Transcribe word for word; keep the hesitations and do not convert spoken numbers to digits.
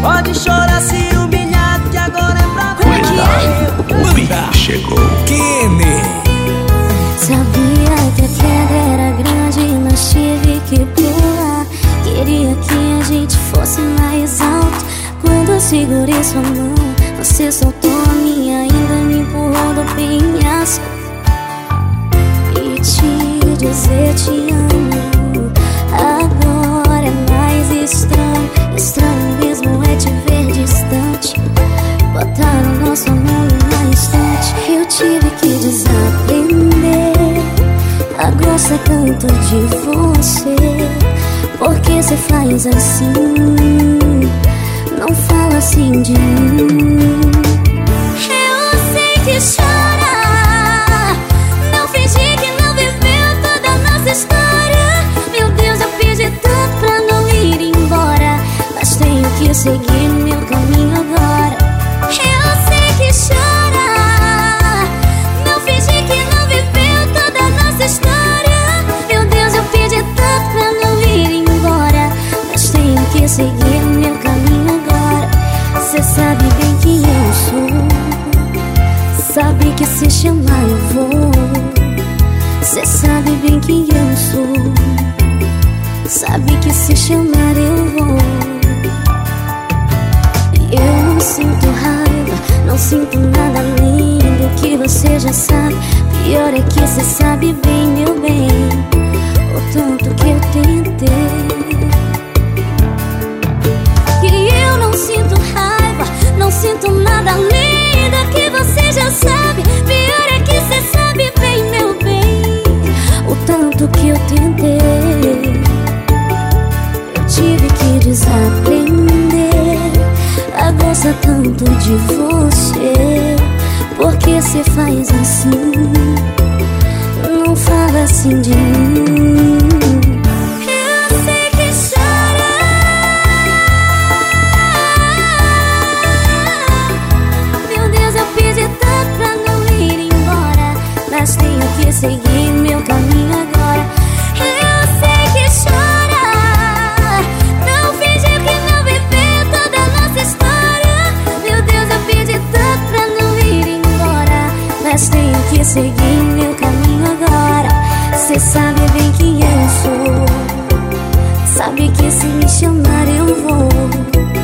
Pode chorar, se humilhar, que agora é pra Freestyle chegou. Kenny. Sabia que a queda era grande, mas tive que pular. Queria que a gente fosse mais alto. Quando eu segurei sua mão, você soltou a minha, ainda me empurrou do penhasco. E te dizer te amo agora é mais estranho. Estranho mesmo é te ver distante. Botaram nosso amor numa instante. Eu tive que desaprender a gostar tanto de você. Porque cê faz assim, não fala assim de mim. Eu sei que chora, não fingir que não viveu toda a nossa história. Meu Deus, eu pedi tanto pra não ir embora, mas tenho que seguir meu caminho agora. Eu sei que chora, não fingir que não viveu toda a nossa história. Meu Deus, eu pedi tanto pra não ir embora, mas tenho que seguir meu caminho agora. Cê sabe bem que eu sou, sabe que se chamar eu vou. Cê sabe bem que eu sou, sabe que se chamar eu vou. Eu não sinto raiva, não sinto nada além do que você já sabe. Pior é que cê sabe bem, meu bem, o tanto que eu tentei. Que eu não sinto raiva, não sinto nada além do que você já sabe. Pior é que cê sabe bem, meu bem, o tanto que eu tentei. Eu tive que desaprender a gostar tanto de você. Porque cê faz assim, não fala assim de mim. Eu sei que chora, meu Deus, eu pedi tanto pra não ir embora, mas tenho que seguir meu caminho agora. Eu sei que chora, não fingir que não viveu toda a nossa história. Meu Deus, eu pedi tanto pra não ir embora, mas tenho que seguir meu caminho agora. Cê sabe bem que eu sou, sabe que se me chamar eu vou.